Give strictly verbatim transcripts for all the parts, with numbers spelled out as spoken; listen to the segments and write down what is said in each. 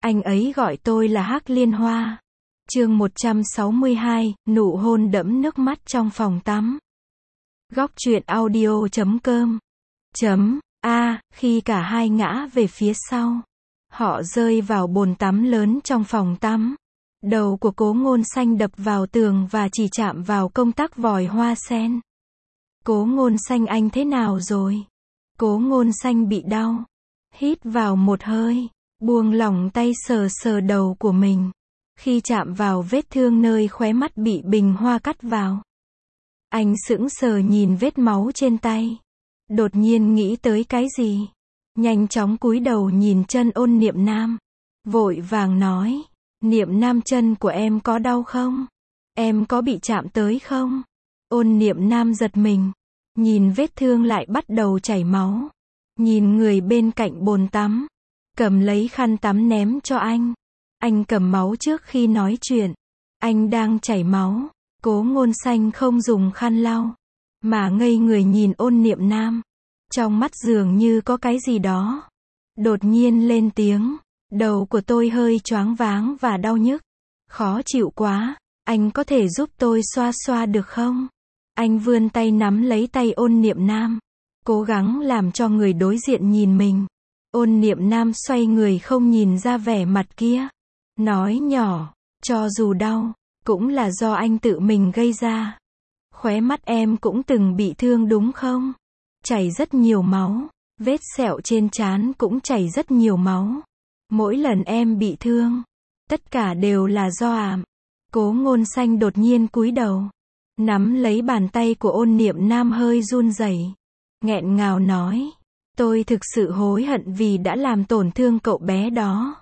Anh ấy gọi tôi là Hắc Liên Hoa. Chương một trăm sáu mươi hai, nụ hôn đẫm nước mắt trong phòng tắm. Góc truyện audio chấm com. Chấm, A, khi cả hai ngã về phía sau. Họ rơi vào bồn tắm lớn trong phòng tắm. Đầu của Cố Ngôn Xanh đập vào tường và chỉ chạm vào công tắc vòi hoa sen. Cố Ngôn Xanh, anh thế nào rồi? Cố Ngôn Xanh bị đau. Hít vào một hơi, buông lỏng tay sờ sờ đầu của mình. Khi chạm vào vết thương nơi khóe mắt bị bình hoa cắt vào, anh sững sờ nhìn vết máu trên tay. Đột nhiên nghĩ tới cái gì, nhanh chóng cúi đầu nhìn chân Ôn Niệm Nam, vội vàng nói, Niệm Nam, chân của em có đau không? Em có bị chạm tới không? Ôn Niệm Nam giật mình, nhìn vết thương lại bắt đầu chảy máu, nhìn người bên cạnh bồn tắm, cầm lấy khăn tắm ném cho anh. Anh cầm máu trước khi nói chuyện. Anh đang chảy máu. Cố Ngôn Xanh không dùng khăn lau, mà ngây người nhìn Ôn Niệm Nam. Trong mắt dường như có cái gì đó. Đột nhiên lên tiếng, đầu của tôi hơi choáng váng và đau nhức. Khó chịu quá, anh có thể giúp tôi xoa xoa được không? Anh vươn tay nắm lấy tay Ôn Niệm Nam, cố gắng làm cho người đối diện nhìn mình. Ôn Niệm Nam xoay người không nhìn ra vẻ mặt kia, nói nhỏ, cho dù đau, cũng là do anh tự mình gây ra. Khóe mắt em cũng từng bị thương đúng không? Chảy rất nhiều máu, vết sẹo trên trán cũng chảy rất nhiều máu. Mỗi lần em bị thương, tất cả đều là do ảm. Cố Ngôn Xanh đột nhiên cúi đầu, nắm lấy bàn tay của Ôn Niệm Nam hơi run rẩy, nghẹn ngào nói, tôi thực sự hối hận vì đã làm tổn thương cậu bé đó.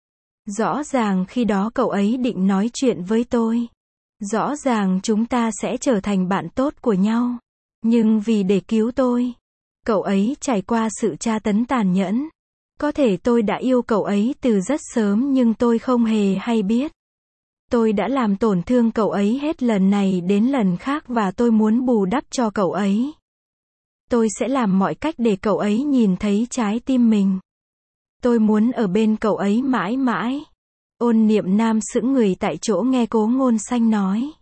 Rõ ràng khi đó cậu ấy định nói chuyện với tôi. Rõ ràng chúng ta sẽ trở thành bạn tốt của nhau. Nhưng vì để cứu tôi, cậu ấy trải qua sự tra tấn tàn nhẫn. Có thể tôi đã yêu cậu ấy từ rất sớm nhưng tôi không hề hay biết. Tôi đã làm tổn thương cậu ấy hết lần này đến lần khác và tôi muốn bù đắp cho cậu ấy. Tôi sẽ làm mọi cách để cậu ấy nhìn thấy trái tim mình. Tôi muốn ở bên cậu ấy mãi mãi. Ôn Niệm Nam sững người tại chỗ nghe Cố Ngôn Xanh nói.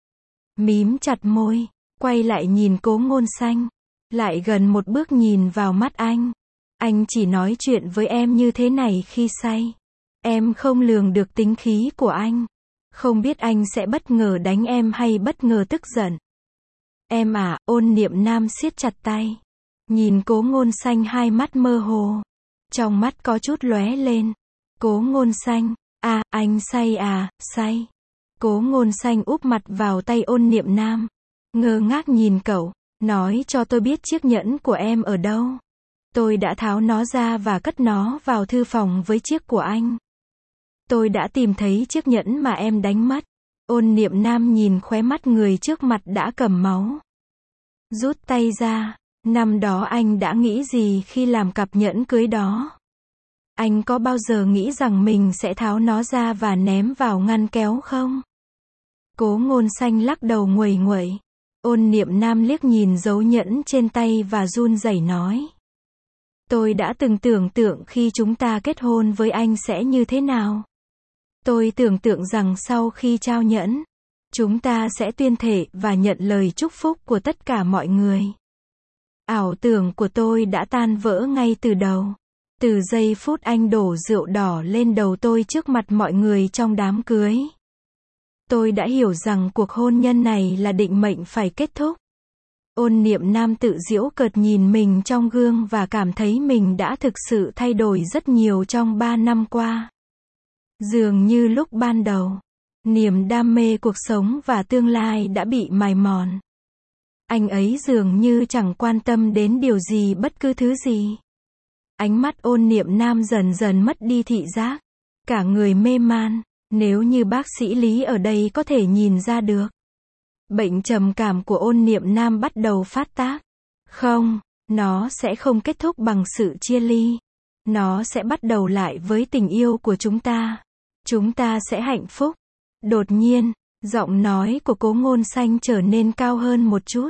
Mím chặt môi, quay lại nhìn Cố Ngôn Xanh. Lại gần một bước nhìn vào mắt anh. Anh chỉ nói chuyện với em như thế này khi say. Em không lường được tính khí của anh. Không biết anh sẽ bất ngờ đánh em hay bất ngờ tức giận. Em à, Ôn Niệm Nam siết chặt tay. Nhìn Cố Ngôn Xanh, hai mắt mơ hồ. Trong mắt có chút lóe lên. Cố Ngôn Xanh, à, anh say à, say. Cố Ngôn Xanh úp mặt vào tay Ôn Niệm Nam, ngơ ngác nhìn cậu, nói cho tôi biết chiếc nhẫn của em ở đâu. Tôi đã tháo nó ra và cất nó vào thư phòng với chiếc của anh. Tôi đã tìm thấy chiếc nhẫn mà em đánh mất. Ôn Niệm Nam nhìn khóe mắt người trước mặt đã cầm máu. Rút tay ra. Năm đó anh đã nghĩ gì khi làm cặp nhẫn cưới đó? Anh có bao giờ nghĩ rằng mình sẽ tháo nó ra và ném vào ngăn kéo không? Cố Ngôn Xanh lắc đầu nguầy nguậy. Ôn Niệm Nam liếc nhìn dấu nhẫn trên tay và run rẩy nói. Tôi đã từng tưởng tượng khi chúng ta kết hôn với anh sẽ như thế nào. Tôi tưởng tượng rằng sau khi trao nhẫn, chúng ta sẽ tuyên thệ và nhận lời chúc phúc của tất cả mọi người. Ảo tưởng của tôi đã tan vỡ ngay từ đầu. Từ giây phút anh đổ rượu đỏ lên đầu tôi trước mặt mọi người trong đám cưới, tôi đã hiểu rằng cuộc hôn nhân này là định mệnh phải kết thúc. Ôn Niệm Nam tự giễu cợt nhìn mình trong gương và cảm thấy mình đã thực sự thay đổi rất nhiều trong ba năm qua. Dường như lúc ban đầu, niềm đam mê cuộc sống và tương lai đã bị mài mòn. Anh ấy dường như chẳng quan tâm đến điều gì, bất cứ thứ gì. Ánh mắt Ôn Niệm Nam dần dần mất đi thị giác. Cả người mê man, nếu như bác sĩ Lý ở đây có thể nhìn ra được. Bệnh trầm cảm của Ôn Niệm Nam bắt đầu phát tác. Không, nó sẽ không kết thúc bằng sự chia ly. Nó sẽ bắt đầu lại với tình yêu của chúng ta. Chúng ta sẽ hạnh phúc. Đột nhiên, giọng nói của Cố Ngôn Xanh trở nên cao hơn một chút.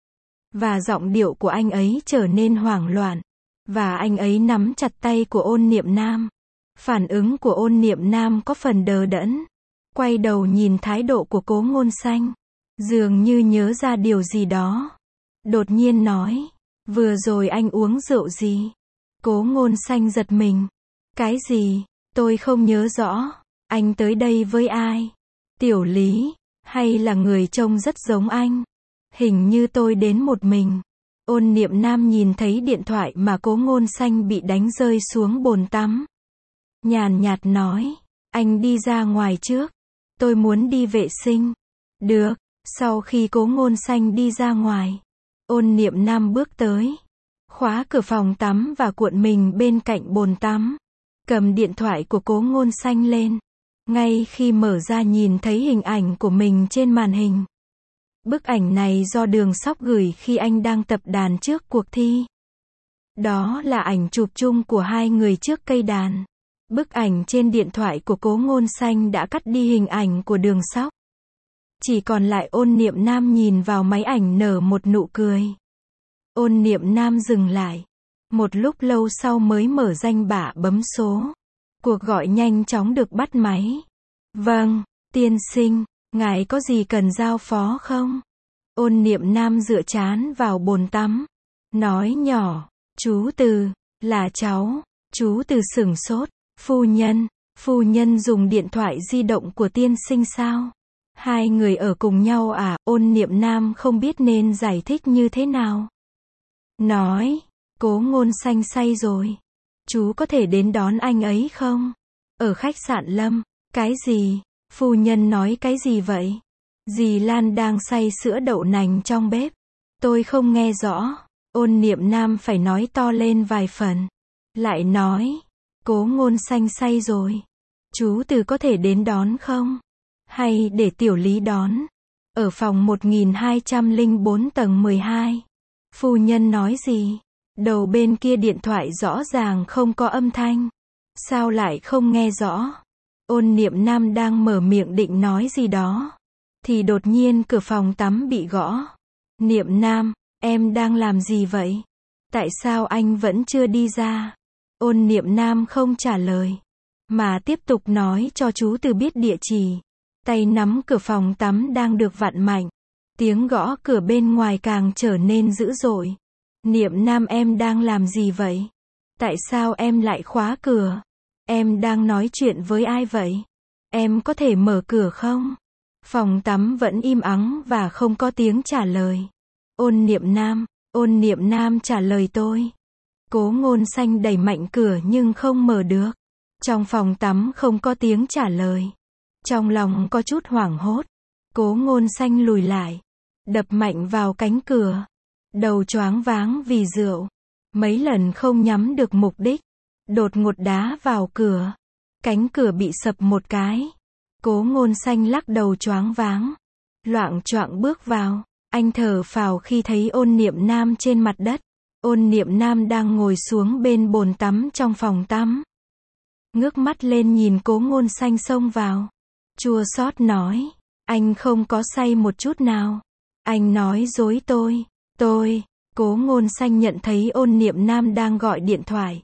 Và giọng điệu của anh ấy trở nên hoảng loạn. Và anh ấy nắm chặt tay của Ôn Niệm Nam. Phản ứng của Ôn Niệm Nam có phần đờ đẫn. Quay đầu nhìn thái độ của Cố Ngôn Xanh. Dường như nhớ ra điều gì đó. Đột nhiên nói. Vừa rồi anh uống rượu gì? Cố Ngôn Xanh giật mình. Cái gì? Tôi không nhớ rõ. Anh tới đây với ai? Tiểu Lý. Hay là người trông rất giống anh? Hình như tôi đến một mình. Ôn Niệm Nam nhìn thấy điện thoại mà Cố Ngôn Xanh bị đánh rơi xuống bồn tắm. Nhàn nhạt nói. Anh đi ra ngoài trước. Tôi muốn đi vệ sinh. Được. Sau khi Cố Ngôn Xanh đi ra ngoài, Ôn Niệm Nam bước tới. Khóa cửa phòng tắm và cuộn mình bên cạnh bồn tắm. Cầm điện thoại của Cố Ngôn Xanh lên. Ngay khi mở ra nhìn thấy hình ảnh của mình trên màn hình. Bức ảnh này do Đường Sóc gửi khi anh đang tập đàn trước cuộc thi. Đó là ảnh chụp chung của hai người trước cây đàn. Bức ảnh trên điện thoại của Cố Ngôn Xanh đã cắt đi hình ảnh của Đường Sóc. Chỉ còn lại Ôn Niệm Nam nhìn vào máy ảnh nở một nụ cười. Ôn Niệm Nam dừng lại. Một lúc lâu sau mới mở danh bạ bấm số. Cuộc gọi nhanh chóng được bắt máy. Vâng, tiên sinh, ngài có gì cần giao phó không? Ôn Niệm Nam dựa trán vào bồn tắm. Nói nhỏ, chú Từ, là cháu. Chú Từ sửng sốt. Phu nhân, phu nhân dùng điện thoại di động của tiên sinh sao? Hai người ở cùng nhau à? Ôn Niệm Nam không biết nên giải thích như thế nào. Nói, Cố Ngôn Xanh say rồi. Chú có thể đến đón anh ấy không? Ở khách sạn Lâm. Cái gì? Phu nhân nói cái gì vậy? Dì Lan đang xay sữa đậu nành trong bếp. Tôi không nghe rõ. Ôn Niệm Nam phải nói to lên vài phần. Lại nói, Cố Ngôn Xanh say rồi. Chú Từ có thể đến đón không? Hay để Tiểu Lý đón? Ở phòng một nghìn hai trăm lẻ bốn tầng mười hai. Phu nhân nói gì? Đầu bên kia điện thoại rõ ràng không có âm thanh. Sao lại không nghe rõ? Ôn Niệm Nam đang mở miệng định nói gì đó. Thì đột nhiên cửa phòng tắm bị gõ. Niệm Nam, em đang làm gì vậy? Tại sao anh vẫn chưa đi ra? Ôn Niệm Nam không trả lời. Mà tiếp tục nói cho chú Từ biết địa chỉ. Tay nắm cửa phòng tắm đang được vặn mạnh. Tiếng gõ cửa bên ngoài càng trở nên dữ dội. Niệm Nam, em đang làm gì vậy? Tại sao em lại khóa cửa? Em đang nói chuyện với ai vậy? Em có thể mở cửa không? Phòng tắm vẫn im ắng và không có tiếng trả lời. Ôn Niệm Nam, Ôn Niệm Nam trả lời tôi. Cố Ngôn Xanh đẩy mạnh cửa nhưng không mở được. Trong phòng tắm không có tiếng trả lời. Trong lòng có chút hoảng hốt. Cố Ngôn Xanh lùi lại. Đập mạnh vào cánh cửa. Đầu choáng váng vì rượu. Mấy lần không nhắm được mục đích. Đột ngột đá vào cửa. Cánh cửa bị sập một cái. Cố Ngôn Xanh lắc đầu choáng váng. Loạng choạng bước vào. Anh thở phào khi thấy Ôn Niệm Nam trên mặt đất. Ôn Niệm Nam đang ngồi xuống bên bồn tắm trong phòng tắm. Ngước mắt lên nhìn Cố Ngôn Xanh xông vào. Chua xót nói. Anh không có say một chút nào. Anh nói dối tôi. Tôi. Cố Ngôn Xanh nhận thấy Ôn Niệm Nam đang gọi điện thoại.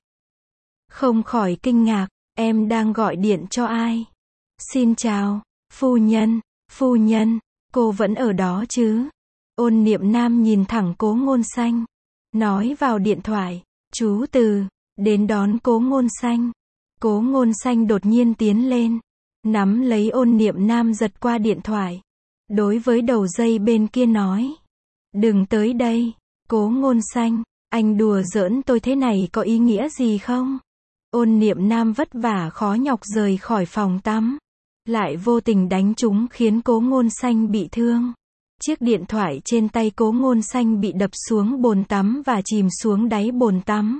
Không khỏi kinh ngạc. Em đang gọi điện cho ai? Xin chào. Phu nhân. Phu nhân. Cô vẫn ở đó chứ? Ôn Niệm Nam nhìn thẳng Cố Ngôn Xanh. Nói vào điện thoại. Chú Từ. Đến đón Cố Ngôn Xanh. Cố Ngôn Xanh đột nhiên tiến lên. Nắm lấy Ôn Niệm Nam giật qua điện thoại. Đối với đầu dây bên kia nói. Đừng tới đây. Cố Ngôn Xanh. Anh đùa giỡn tôi thế này có ý nghĩa gì không? Ôn Niệm Nam vất vả khó nhọc rời khỏi phòng tắm. Lại vô tình đánh trúng khiến Cố Ngôn Xanh bị thương. Chiếc điện thoại trên tay Cố Ngôn Xanh bị đập xuống bồn tắm và chìm xuống đáy bồn tắm.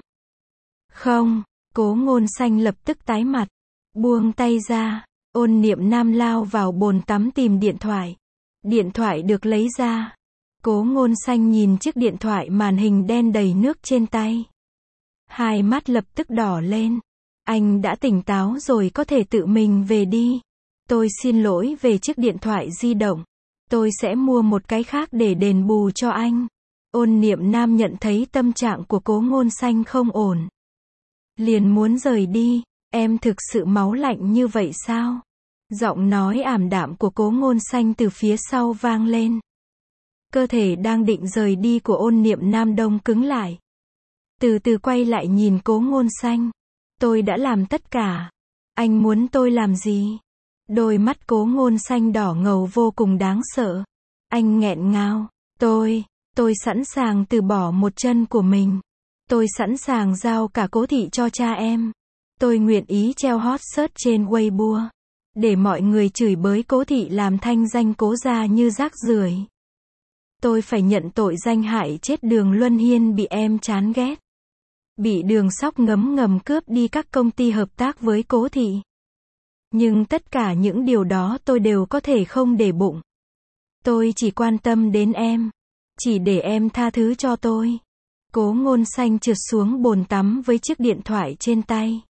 Không, Cố Ngôn Xanh lập tức tái mặt. Buông tay ra. Ôn Niệm Nam lao vào bồn tắm tìm điện thoại. Điện thoại được lấy ra. Cố Ngôn Xanh nhìn chiếc điện thoại màn hình đen đầy nước trên tay. Hai mắt lập tức đỏ lên. Anh đã tỉnh táo rồi, có thể tự mình về đi. Tôi xin lỗi về chiếc điện thoại di động. Tôi sẽ mua một cái khác để đền bù cho anh. Ôn Niệm Nam nhận thấy tâm trạng của Cố Ngôn Xanh không ổn. Liền muốn rời đi. Em thực sự máu lạnh như vậy sao? Giọng nói ảm đạm của Cố Ngôn Xanh từ phía sau vang lên. Cơ thể đang định rời đi của Ôn Niệm Nam đông cứng lại. Từ từ quay lại nhìn Cố Ngôn Xanh. Tôi đã làm tất cả. Anh muốn tôi làm gì? Đôi mắt Cố Ngôn Xanh đỏ ngầu vô cùng đáng sợ. Anh nghẹn ngào. Tôi, tôi sẵn sàng từ bỏ một chân của mình. Tôi sẵn sàng giao cả Cố thị cho cha em. Tôi nguyện ý treo hot search trên Weibo. Để mọi người chửi bới Cố thị làm thanh danh Cố gia như rác rưởi. Tôi phải nhận tội danh hại chết Đường Luân Hiên bị em chán ghét. Bị Đường Sóc ngấm ngầm cướp đi các công ty hợp tác với Cố thị. Nhưng tất cả những điều đó tôi đều có thể không để bụng. Tôi chỉ quan tâm đến em. Chỉ để em tha thứ cho tôi. Cố Ngôn Xanh trượt xuống bồn tắm với chiếc điện thoại trên tay.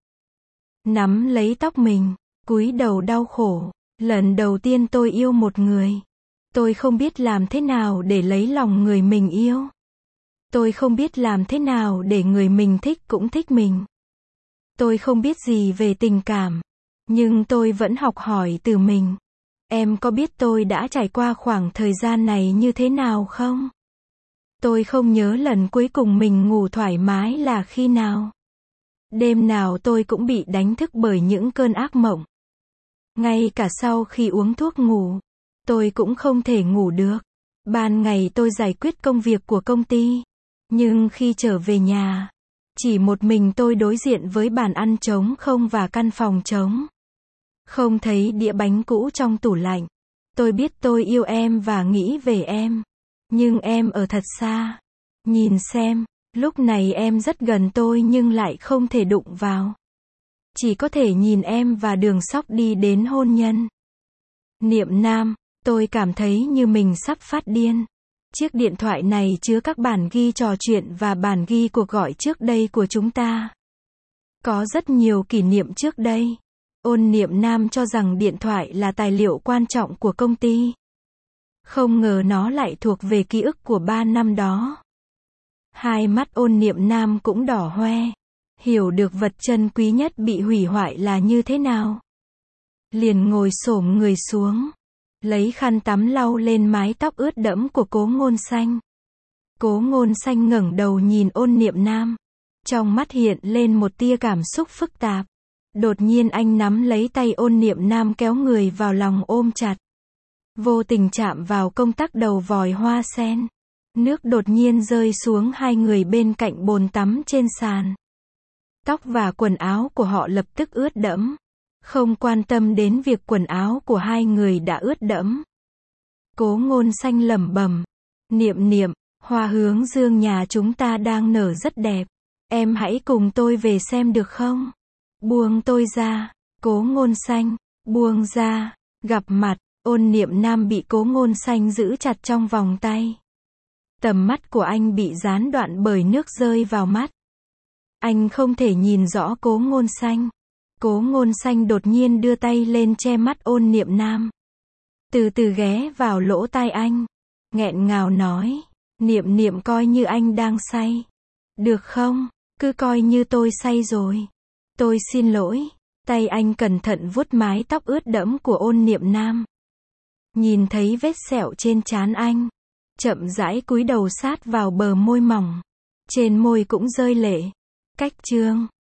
Nắm lấy tóc mình, cúi đầu đau khổ. Lần đầu tiên tôi yêu một người. Tôi không biết làm thế nào để lấy lòng người mình yêu. Tôi không biết làm thế nào để người mình thích cũng thích mình. Tôi không biết gì về tình cảm. Nhưng tôi vẫn học hỏi từ mình. Em có biết tôi đã trải qua khoảng thời gian này như thế nào không? Tôi không nhớ lần cuối cùng mình ngủ thoải mái là khi nào. Đêm nào tôi cũng bị đánh thức bởi những cơn ác mộng. Ngay cả sau khi uống thuốc ngủ, tôi cũng không thể ngủ được. Ban ngày tôi giải quyết công việc của công ty. Nhưng khi trở về nhà, chỉ một mình tôi đối diện với bàn ăn trống không và căn phòng trống. Không thấy đĩa bánh cũ trong tủ lạnh. Tôi biết tôi yêu em và nghĩ về em. Nhưng em ở thật xa. Nhìn xem, lúc này em rất gần tôi nhưng lại không thể đụng vào. Chỉ có thể nhìn em và Đường Sóc đi đến hôn nhân. Niệm Nam, tôi cảm thấy như mình sắp phát điên. Chiếc điện thoại này chứa các bản ghi trò chuyện và bản ghi cuộc gọi trước đây của chúng ta. Có rất nhiều kỷ niệm trước đây. Ôn Niệm Nam cho rằng điện thoại là tài liệu quan trọng của công ty. Không ngờ nó lại thuộc về ký ức của ba năm đó. Hai mắt Ôn Niệm Nam cũng đỏ hoe. Hiểu được vật chân quý nhất bị hủy hoại là như thế nào. Liền ngồi xổm người xuống. Lấy khăn tắm lau lên mái tóc ướt đẫm của Cố Ngôn Xanh. Cố Ngôn Xanh ngẩng đầu nhìn Ôn Niệm Nam. Trong mắt hiện lên một tia cảm xúc phức tạp. Đột nhiên anh nắm lấy tay Ôn Niệm Nam kéo người vào lòng ôm chặt. Vô tình chạm vào công tắc đầu vòi hoa sen. Nước đột nhiên rơi xuống hai người bên cạnh bồn tắm trên sàn. Tóc và quần áo của họ lập tức ướt đẫm. Không quan tâm đến việc quần áo của hai người đã ướt đẫm. Cố Ngôn Xanh lẩm bẩm. Niệm Niệm, hoa hướng dương nhà chúng ta đang nở rất đẹp. Em hãy cùng tôi về xem được không? Buông tôi ra. Cố Ngôn Xanh, buông ra. Gặp mặt, Ôn Niệm Nam bị Cố Ngôn Xanh giữ chặt trong vòng tay. Tầm mắt của anh bị gián đoạn bởi nước rơi vào mắt. Anh không thể nhìn rõ Cố Ngôn Xanh. Cố Ngôn Xanh đột nhiên đưa tay lên che mắt Ôn Niệm Nam. Từ từ ghé vào lỗ tai anh. Nghẹn ngào nói. Niệm Niệm coi như anh đang say. Được không? Cứ coi như tôi say rồi. Tôi xin lỗi. Tay anh cẩn thận vuốt mái tóc ướt đẫm của Ôn Niệm Nam. Nhìn thấy vết sẹo trên trán anh. Chậm rãi cúi đầu sát vào bờ môi mỏng. Trên môi cũng rơi lệ. Cách chương